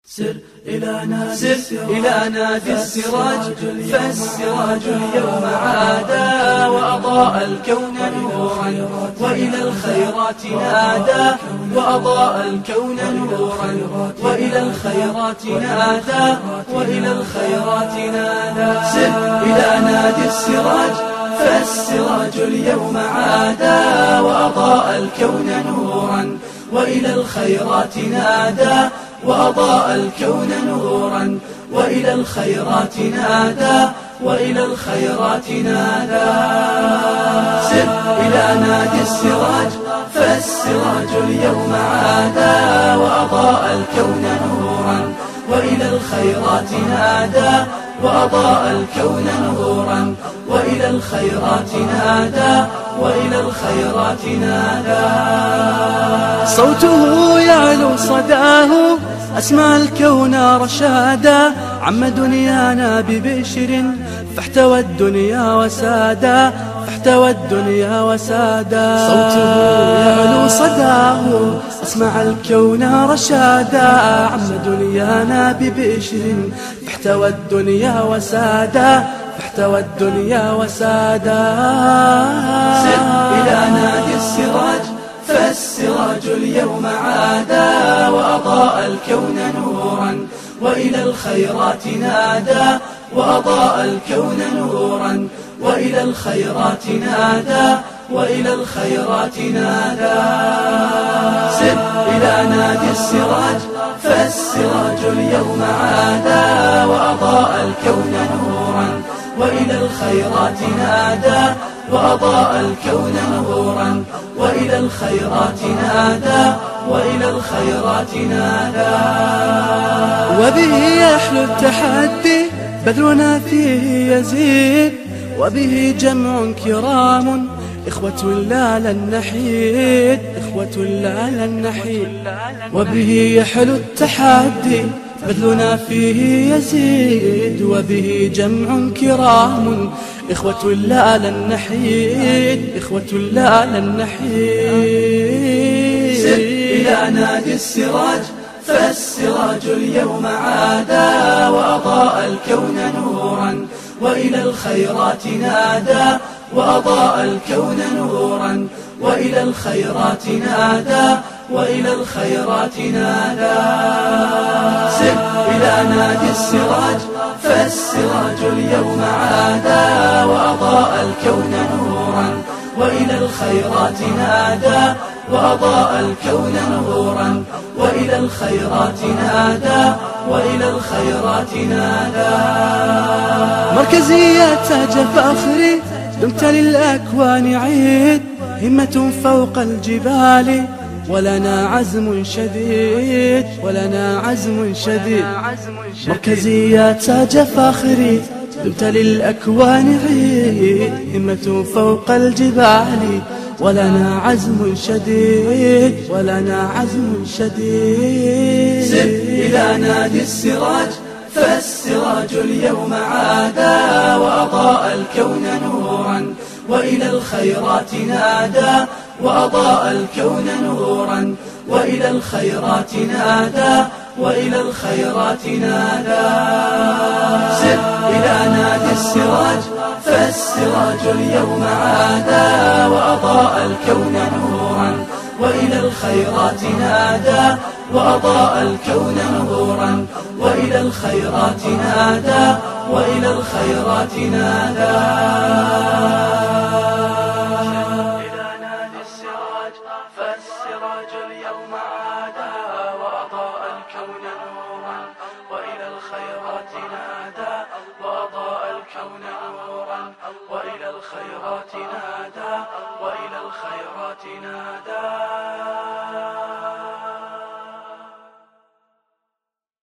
سر إلى نادي السراج فالسراج اليوم عادا وأضاء الكون نورا وإلى الخيرات نادى وأضاء الكون نورا وإلى الخيرات نادى وإلى الخيرات نادى سر إلى نادي السراج فالسراج اليوم عادا وأضاء الكون نورا وإلى الخيرات نادى وأضاء الكون نورا وإلى الخيرات نادى وإلى الخيرات نادى سر إلى نادي السراج فالسراج اليوم عادا وأضاء الكون نورا وإلى الخيرات نادى وأضاء الكون نورا وإلى الخيرات نادى وإلى الخيرات نادى صوته يعلو صداه أسمع الكون رشادا عم دنيانا ببشر فاحتوى الدنيا وسادا فاحتوى الدنيا وسادا صوته يعلو صداه أسمع الكون رشادا عم دنيانا ببشر فاحتوى الدنيا وسادا فاحتوى الدنيا وسادا سر إلى نادي السراج فالسراج اليوم عادا وأضاء الكون نورا وإلى الخيرات نادى وأضاء الكون نورا وإلى الخيرات نادى وإلى الخيرات نادى سر إلى نادي السراج فالسراج اليوم عادا وأضاء الكون نورا وإلى الخيرات نادى وأضاء الكون نورا وإلى الخيرات نادى وإلى الخيرات نادى وبه يحلو التحدي بذلنا فيه يزيد وبه جمع كرام إخوة لا لن نحيد إخوة لا لن نحيد وبه يحلو التحدي بذلنا فيه يزيد وبه جمع كرام إخوة لا لن نحيد إخوة لا لن نحيد سر إلى نادي السراج فالسراج اليوم عادا وأضاء الكون نورا وإلى الخيرات نادى وأضاء الكون نورا وإلى الخيرات نادى وإلى الخيرات نادى سر إلى نادي السراج فالسراج اليوم عادا وأضاء الكون نورا وإلى الخيرات نادى وأضاء الكون نورا وإلى الخيرات نادى وإلى الخيرات نادى مركزية تاج فخري دمت للأكوان عيد همة فوق الجبال ولنا عزم شديد ولنا عزم شديد مركزية تاج فخري دمت للأكوان عيد همة فوق الجبال ولنا عزم شديد ولنا عزم شديد سر إلى نادي السراج فالسراج اليوم عادا وأضاء الكون نورا وإلى الخيرات نادى وأضاء الكون نورا وإلى الخيرات نادى وإلى الخيرات نادى سر إلى نادي السراج فالسراج اليوم عادا وأضاء الكون نورا وإلى الخيرات نادى وأضاء الكون نورا وإلى الخيرات نادى وإلى الخيرات نادى إلى نادي السراج فالسراج اليوم عادا وأضاء الكون نورا وإلى الخيرات نادى وأضاء الكون نورا وإلى الخيرات نادى وإلى الخيرات نادى